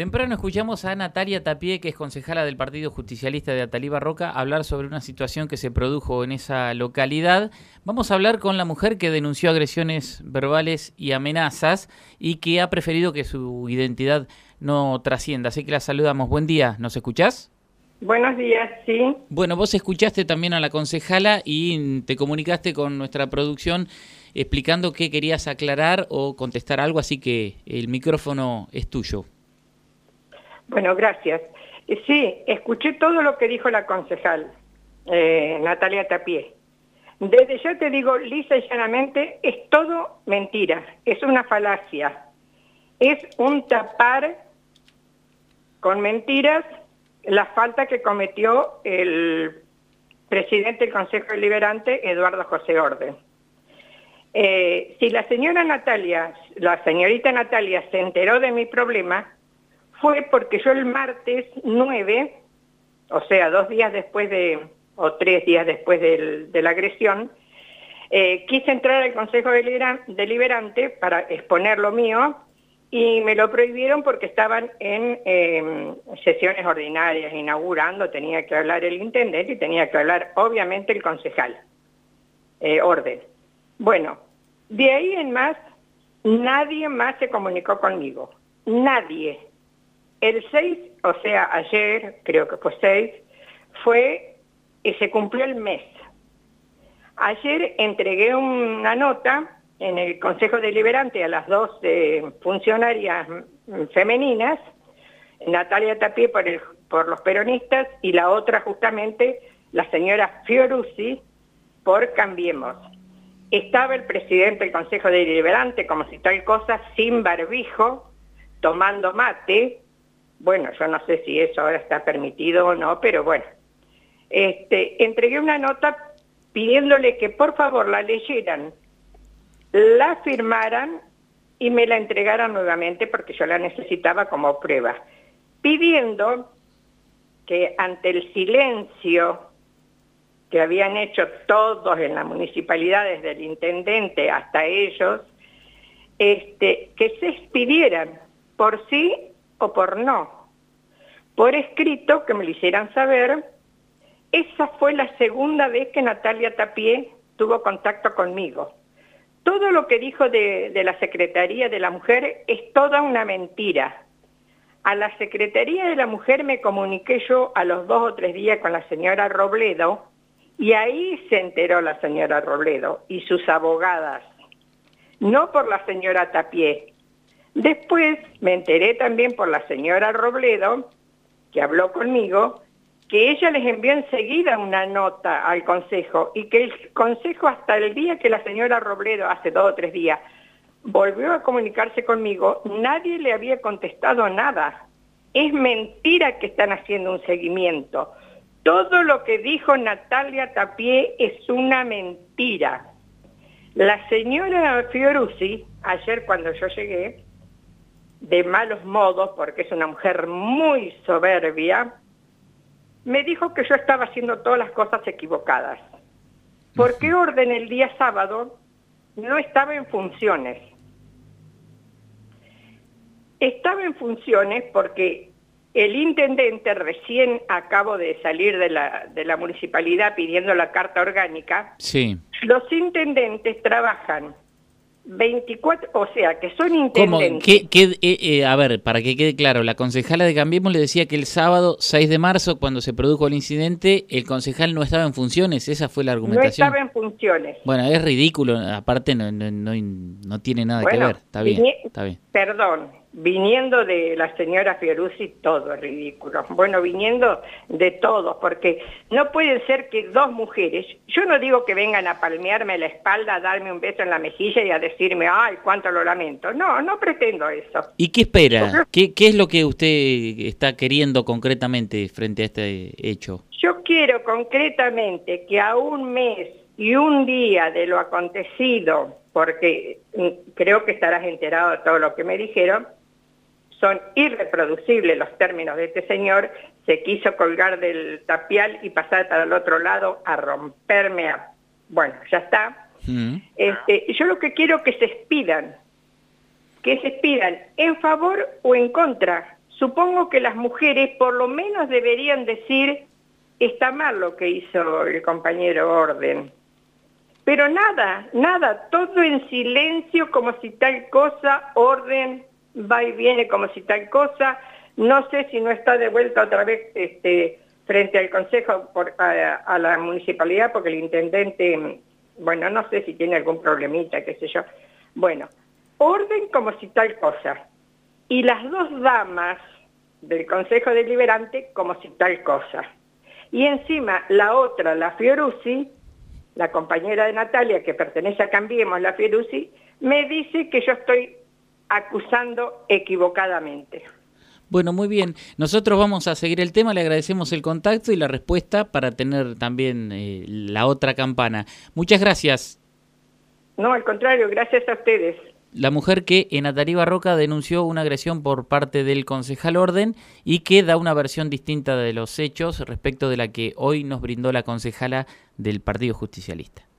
Temprano escuchamos a Natalia Tapié, que es concejala del Partido Justicialista de Atalí Barroca, hablar sobre una situación que se produjo en esa localidad. Vamos a hablar con la mujer que denunció agresiones verbales y amenazas y que ha preferido que su identidad no trascienda. Así que la saludamos. Buen día, ¿nos escuchás? Buenos días, sí. Bueno, vos escuchaste también a la concejala y te comunicaste con nuestra producción explicando qué querías aclarar o contestar algo, así que el micrófono es tuyo. Bueno, gracias. Sí, escuché todo lo que dijo la concejal, Natalia Tapié. Desde ya te digo, lisa y llanamente, es todo mentira, es una falacia. Es un tapar con mentiras la falta que cometió el presidente del Consejo Deliberante, Eduardo José Orden. Si la señorita Natalia se enteró de mi problema, fue porque yo el martes 9, o sea, 2 días después o 3 días después de la agresión, quise entrar al Consejo Deliberante para exponer lo mío y me lo prohibieron porque estaban en sesiones ordinarias, inaugurando, tenía que hablar el intendente y tenía que hablar obviamente el concejal, Orden. Bueno, de ahí en más, nadie más se comunicó conmigo, nadie. El 6, o sea, ayer, creo que fue 6, se cumplió el mes. Ayer entregué una nota en el Consejo Deliberante a las 2 funcionarias femeninas, Natalia Tapié por los peronistas y la otra justamente la señora Fiorucci por Cambiemos. Estaba el presidente del Consejo Deliberante, como si tal cosa, sin barbijo, tomando mate. Bueno, yo no sé si eso ahora está permitido o no, pero bueno. Entregué una nota pidiéndole que por favor la leyeran, la firmaran y me la entregaran nuevamente porque yo la necesitaba como prueba. Pidiendo que ante el silencio que habían hecho todos en la municipalidad, desde el intendente hasta ellos, que se expidieran por sí o por no, por escrito, que me lo hicieran saber. Esa fue la segunda vez que Natalia Tapié tuvo contacto conmigo. Todo lo que dijo de la Secretaría de la Mujer es toda una mentira. A la Secretaría de la Mujer me comuniqué yo a los 2 o 3 días con la señora Robledo, y ahí se enteró la señora Robledo y sus abogadas, no por la señora Tapié. Después me enteré también por la señora Robledo, que habló conmigo, que ella les envió enseguida una nota al Consejo y que el Consejo hasta el día que la señora Robledo, hace 2 o 3 días, volvió a comunicarse conmigo, nadie le había contestado nada. Es mentira que están haciendo un seguimiento. Todo lo que dijo Natalia Tapié es una mentira. La señora Fiorucci, ayer cuando yo llegué, de malos modos, porque es una mujer muy soberbia, me dijo que yo estaba haciendo todas las cosas equivocadas. Porque Orden el día sábado no estaba en funciones. Estaba en funciones porque el intendente recién acabó de salir de la municipalidad pidiendo la carta orgánica. Sí. Los intendentes trabajan 24, o sea, que son intendentes. ¿Cómo? A ver, para que quede claro, la concejala de Cambiemos le decía que el sábado 6 de marzo, cuando se produjo el incidente, el concejal no estaba en funciones. Esa fue la argumentación. No estaba en funciones. Bueno, es ridículo, aparte no tiene nada que ver. Está bien, está bien. Perdón, viniendo de la señora Fiorucci, todo es ridículo. Bueno, viniendo de todos, porque no puede ser que 2 mujeres, yo no digo que vengan a palmearme la espalda, a darme un beso en la mejilla y a decirme, ay, cuánto lo lamento. No, no pretendo eso. ¿Y qué espera? ¿Qué es lo que usted está queriendo concretamente frente a este hecho? Yo quiero concretamente que a 1 mes y 1 día de lo acontecido, porque creo que estarás enterado de todo lo que me dijeron, son irreproducibles los términos de este señor. Se quiso colgar del tapial y pasar para el otro lado a romperme. Bueno, ya está. Yo lo que quiero es que se expidan en favor o en contra. supongo que las mujeres por lo menos deberían decir, está mal lo que hizo el compañero Orden. Pero nada, todo en silencio como si tal cosa, Orden, va y viene como si tal cosa. No sé si no está de vuelta otra vez frente al Consejo a la municipalidad, porque el intendente, bueno, no sé si tiene algún problemita, qué sé yo. Bueno, Orden como si tal cosa. Y las dos damas del Consejo Deliberante como si tal cosa. Y encima la otra, la Fiorucci, la compañera de Natalia, que pertenece a Cambiemos, la Fiorucci, me dice que yo estoy acusando equivocadamente. Bueno, muy bien. Nosotros vamos a seguir el tema, le agradecemos el contacto y la respuesta para tener también la otra campana. Muchas gracias. No, al contrario, gracias a ustedes. La mujer que en Ataliba Roca denunció una agresión por parte del concejal Orden y que da una versión distinta de los hechos respecto de la que hoy nos brindó la concejala del Partido Justicialista.